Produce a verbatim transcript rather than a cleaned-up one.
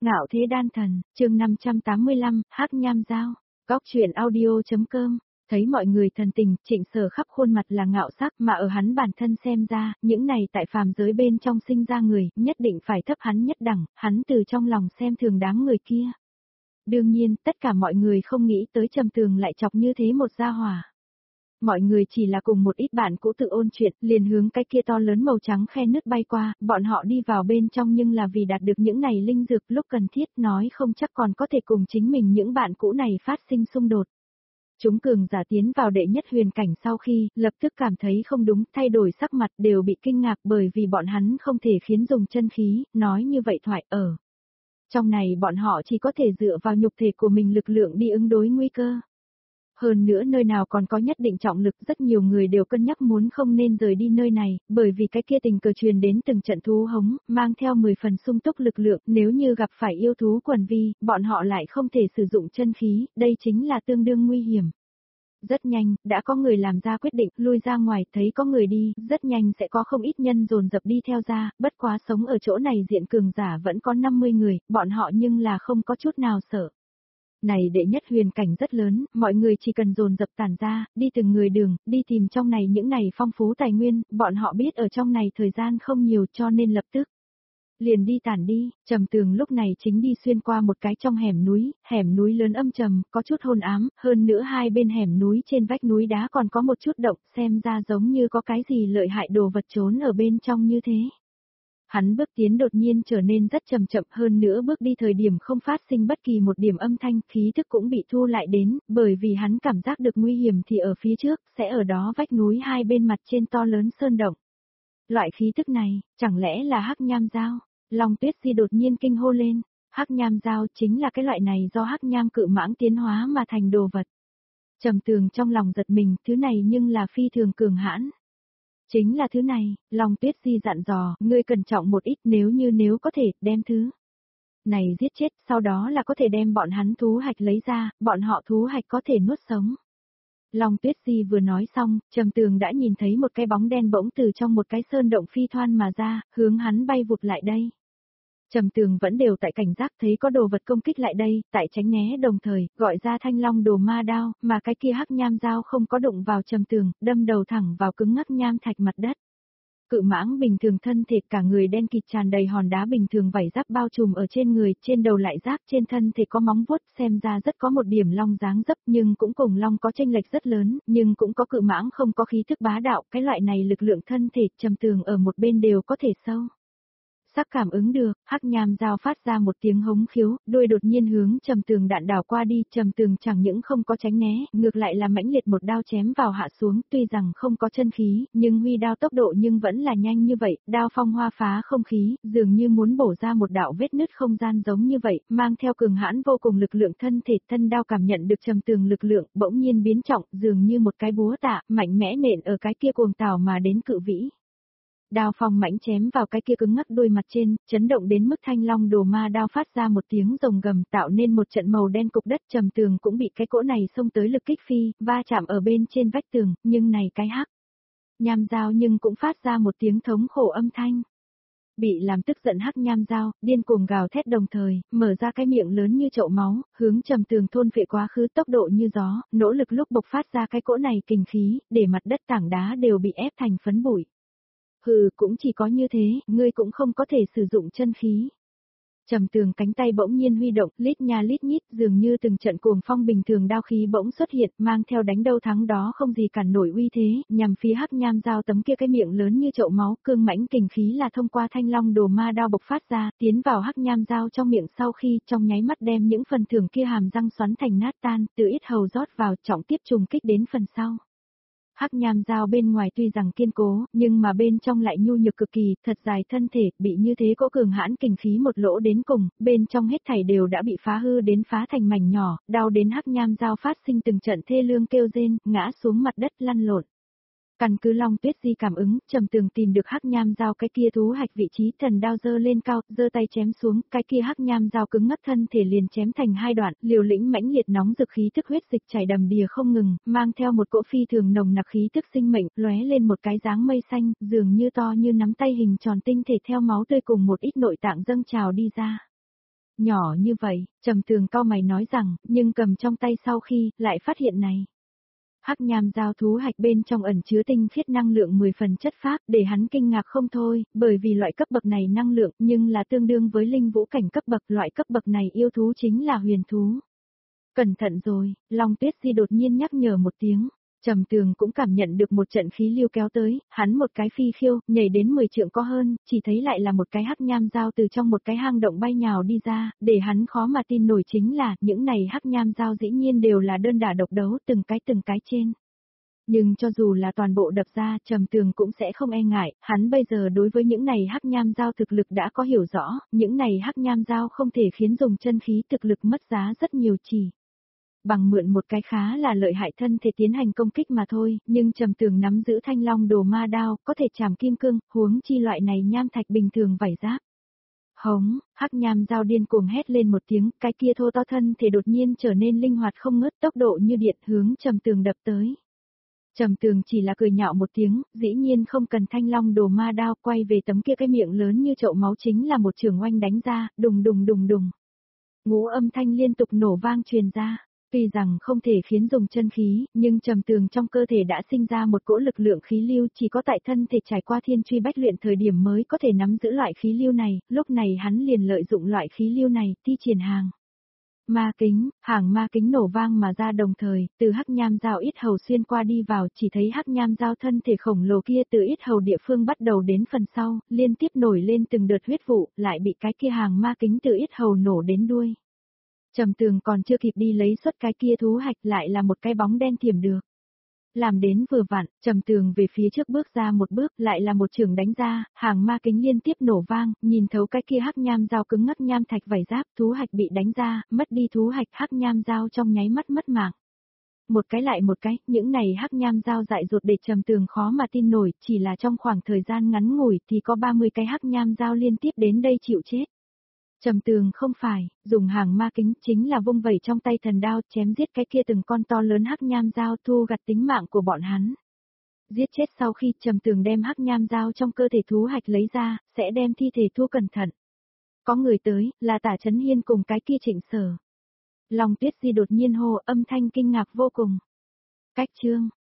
Ngạo thế đan thần, chương năm trăm tám mươi lăm, Hắc Nham Dao. Góc truyện audio.com. Thấy mọi người thần tình, Trịnh Sở khắp khuôn mặt là ngạo sắc, mà ở hắn bản thân xem ra, những này tại phàm giới bên trong sinh ra người, nhất định phải thấp hắn nhất đẳng, hắn từ trong lòng xem thường đám người kia. Đương nhiên, tất cả mọi người không nghĩ tới Trầm Tường lại chọc như thế một gia hỏa. Mọi người chỉ là cùng một ít bạn cũ tự ôn chuyện, liền hướng cái kia to lớn màu trắng khe nứt bay qua, bọn họ đi vào bên trong nhưng là vì đạt được những này linh dược lúc cần thiết, nói không chắc còn có thể cùng chính mình những bạn cũ này phát sinh xung đột. Chúng cường giả tiến vào đệ nhất huyền cảnh sau khi, lập tức cảm thấy không đúng, thay đổi sắc mặt đều bị kinh ngạc bởi vì bọn hắn không thể khiến dùng chân khí, nói như vậy thoại ở. Trong này bọn họ chỉ có thể dựa vào nhục thể của mình lực lượng đi ứng đối nguy cơ. Hơn nữa nơi nào còn có nhất định trọng lực, rất nhiều người đều cân nhắc muốn không nên rời đi nơi này, bởi vì cái kia tình cờ truyền đến từng trận thú hống, mang theo mười phần sung túc lực lượng, nếu như gặp phải yêu thú quần vi, bọn họ lại không thể sử dụng chân khí, đây chính là tương đương nguy hiểm. Rất nhanh, đã có người làm ra quyết định, lui ra ngoài, thấy có người đi, rất nhanh sẽ có không ít nhân dồn dập đi theo ra, bất quá sống ở chỗ này diện cường giả vẫn có năm mươi người, bọn họ nhưng là không có chút nào sợ. Này đệ nhất huyền cảnh rất lớn, mọi người chỉ cần dồn dập tản ra, đi từng người đường, đi tìm trong này những này phong phú tài nguyên, bọn họ biết ở trong này thời gian không nhiều cho nên lập tức. Liền đi tản đi, Trầm Tường lúc này chính đi xuyên qua một cái trong hẻm núi, hẻm núi lớn âm trầm, có chút hôn ám, hơn nữa hai bên hẻm núi trên vách núi đá còn có một chút động, xem ra giống như có cái gì lợi hại đồ vật trốn ở bên trong như thế. Hắn bước tiến đột nhiên trở nên rất chậm chậm, hơn nữa bước đi thời điểm không phát sinh bất kỳ một điểm âm thanh, khí thức cũng bị thu lại đến, bởi vì hắn cảm giác được nguy hiểm thì ở phía trước, sẽ ở đó vách núi hai bên mặt trên to lớn sơn động. Loại khí thức này, chẳng lẽ là Hắc Nham Dao? Long Tuyết Di đột nhiên kinh hô lên, Hắc Nham Dao chính là cái loại này do Hắc Nham cự mãng tiến hóa mà thành đồ vật. Trầm Tường trong lòng giật mình, thứ này nhưng là phi thường cường hãn. Chính là thứ này, Long Tuyết Di dặn dò, ngươi cẩn trọng một ít, nếu như nếu có thể, đem thứ này giết chết, sau đó là có thể đem bọn hắn thú hạch lấy ra, bọn họ thú hạch có thể nuốt sống. Long Tuyết Di vừa nói xong, Trầm Tường đã nhìn thấy một cái bóng đen bỗng từ trong một cái sơn động phi thoan mà ra, hướng hắn bay vụt lại đây. Trầm Tường vẫn đều tại cảnh giác, thấy có đồ vật công kích lại đây, tại tránh né đồng thời, gọi ra thanh long đồ ma đao, mà cái kia Hắc Nham Dao không có đụng vào Trầm Tường, đâm đầu thẳng vào cứng ngắc nham thạch mặt đất. Cự mãng bình thường thân thể cả người đen kịt tràn đầy hòn đá bình thường vảy giáp bao trùm ở trên người, trên đầu lại giáp, trên thân thể có móng vuốt, xem ra rất có một điểm long dáng dấp, nhưng cũng cùng long có chênh lệch rất lớn, nhưng cũng có cự mãng không có khí thức bá đạo, cái loại này lực lượng thân thể, Trầm Tường ở một bên đều có thể sâu. Sắc cảm ứng được, Hắc Nham Dao phát ra một tiếng hống khiếu, đuôi đột nhiên hướng Trầm Tường đạn đảo qua đi, Trầm Tường chẳng những không có tránh né, ngược lại là mãnh liệt một đao chém vào hạ xuống, tuy rằng không có chân khí, nhưng huy đao tốc độ nhưng vẫn là nhanh như vậy, đao phong hoa phá không khí, dường như muốn bổ ra một đạo vết nứt không gian giống như vậy, mang theo cường hãn vô cùng lực lượng thân thể, thân đao cảm nhận được Trầm Tường lực lượng, bỗng nhiên biến trọng, dường như một cái búa tạ, mạnh mẽ nện ở cái kia cuồng tảo mà đến cự vĩ. Đao phong mãnh chém vào cái kia cứng ngắc đuôi mặt trên, chấn động đến mức thanh long đồ ma đao phát ra một tiếng rồng gầm tạo nên một trận màu đen cục đất. Trầm Tường cũng bị cái cỗ này xông tới lực kích phi, va chạm ở bên trên vách tường, nhưng này cái Hắc Nham Dao nhưng cũng phát ra một tiếng thống khổ âm thanh. Bị làm tức giận Hắc Nham Dao, điên cuồng gào thét đồng thời, mở ra cái miệng lớn như chậu máu, hướng Trầm Tường thôn phệ quá khứ tốc độ như gió, nỗ lực lúc bộc phát ra cái cỗ này kình khí, để mặt đất tảng đá đều bị ép thành phấn bụi. Hừ, cũng chỉ có như thế, ngươi cũng không có thể sử dụng chân khí. Trầm Tường cánh tay bỗng nhiên huy động, lít nha lít nhít, dường như từng trận cuồng phong bình thường đao khí bỗng xuất hiện, mang theo đánh đâu thắng đó không gì cản nổi uy thế, nhằm phía Hắc Nham Dao tấm kia cái miệng lớn như chậu máu, cương mãnh kình khí là thông qua thanh long đồ ma đao bộc phát ra, tiến vào Hắc Nham Dao trong miệng sau khi, trong nháy mắt đem những phần thưởng kia hàm răng xoắn thành nát tan, từ ít hầu rót vào, trọng tiếp trùng kích đến phần sau. Hắc Nham Dao bên ngoài tuy rằng kiên cố, nhưng mà bên trong lại nhu nhược cực kỳ, thật dài thân thể, bị như thế cỗ cường hãn kình khí một lỗ đến cùng, bên trong hết thảy đều đã bị phá hư đến phá thành mảnh nhỏ, đau đến Hắc Nham Dao phát sinh từng trận thê lương kêu rên, ngã xuống mặt đất lăn lộn. Căn cứ Long Tuyết Di cảm ứng, Trầm Tường tìm được Hắc Nham Dao cái kia thú hạch vị trí, thần đao giơ lên cao, giơ tay chém xuống, cái kia Hắc Nham Dao cứng ngắc thân thể liền chém thành hai đoạn, liều lĩnh mãnh liệt nóng rực khí tức huyết dịch chảy đầm đìa không ngừng, mang theo một cỗ phi thường nồng nặc khí tức sinh mệnh, lóe lên một cái dáng mây xanh, dường như to như nắm tay hình tròn tinh thể theo máu tươi cùng một ít nội tạng dâng trào đi ra. Nhỏ như vậy, Trầm Tường cau mày nói rằng, nhưng cầm trong tay sau khi, lại phát hiện này. Hắc nham giao thú hạch bên trong ẩn chứa tinh khiết năng lượng mười phần chất phác, để hắn kinh ngạc không thôi, bởi vì loại cấp bậc này năng lượng nhưng là tương đương với linh vũ cảnh cấp bậc, loại cấp bậc này yêu thú chính là huyền thú. Cẩn thận rồi, Long Tuyết Di đột nhiên nhắc nhở một tiếng. Trầm Tường cũng cảm nhận được một trận khí lưu kéo tới, hắn một cái phi khiêu, nhảy đến mười trượng có hơn, chỉ thấy lại là một cái hắc nham dao từ trong một cái hang động bay nhào đi ra, để hắn khó mà tin nổi chính là, những này hắc nham dao dĩ nhiên đều là đơn đả độc đấu từng cái từng cái trên. Nhưng cho dù là toàn bộ đập ra, Trầm Tường cũng sẽ không e ngại, hắn bây giờ đối với những này hắc nham dao thực lực đã có hiểu rõ, những này hắc nham dao không thể khiến dùng chân khí thực lực mất giá rất nhiều chỉ. Bằng mượn một cái khá là lợi hại thân thể tiến hành công kích mà thôi, nhưng Trầm Tường nắm giữ thanh long đồ ma đao, có thể chảm kim cương, huống chi loại này nham thạch bình thường vảy giáp. Hống, hắc nham dao điên cuồng hét lên một tiếng, cái kia thô to thân thể đột nhiên trở nên linh hoạt không ngớt, tốc độ như điện hướng Trầm Tường đập tới. Trầm Tường chỉ là cười nhạo một tiếng, dĩ nhiên không cần thanh long đồ ma đao, quay về tấm kia cái miệng lớn như chậu máu chính là một trường oanh đánh ra, đùng đùng đùng đùng. Ngũ âm thanh liên tục nổ vang truyền ra. Tuy rằng không thể khiến dùng chân khí, nhưng Trầm Tường trong cơ thể đã sinh ra một cỗ lực lượng khí lưu, chỉ có tại thân thể trải qua thiên truy bách luyện thời điểm mới có thể nắm giữ loại khí lưu này, lúc này hắn liền lợi dụng loại khí lưu này, thi triển hàng. Ma kính, hàng ma kính nổ vang mà ra đồng thời, từ hắc nham dao ít hầu xuyên qua đi vào, chỉ thấy hắc nham dao thân thể khổng lồ kia từ ít hầu địa phương bắt đầu đến phần sau, liên tiếp nổi lên từng đợt huyết vụ, lại bị cái kia hàng ma kính từ ít hầu nổ đến đuôi. Trầm Tường còn chưa kịp đi lấy xuất cái kia thú hạch, lại là một cái bóng đen thiểm được. Làm đến vừa vặn, Trầm Tường về phía trước bước ra một bước, lại là một trường đánh ra, hàng ma kính liên tiếp nổ vang, nhìn thấu cái kia hắc nham dao cứng ngắc nham thạch vảy giáp, thú hạch bị đánh ra, mất đi thú hạch, hắc nham dao trong nháy mắt mất mạng. Một cái lại một cái, những này hắc nham dao dại dột để Trầm Tường khó mà tin nổi, chỉ là trong khoảng thời gian ngắn ngủi thì có ba mươi cái hắc nham dao liên tiếp đến đây chịu chết. Trầm Tường không phải, dùng hàng ma kính chính là vung vẩy trong tay thần đao chém giết cái kia từng con to lớn hắc nham dao thu gặt tính mạng của bọn hắn. Giết chết sau khi Trầm Tường đem hắc nham dao trong cơ thể thú hạch lấy ra, sẽ đem thi thể thu cẩn thận. Có người tới, là Tả Chấn Hiên cùng cái kia Trịnh Sở. Long Tuyết Di đột nhiên hô, âm thanh kinh ngạc vô cùng. Cách chương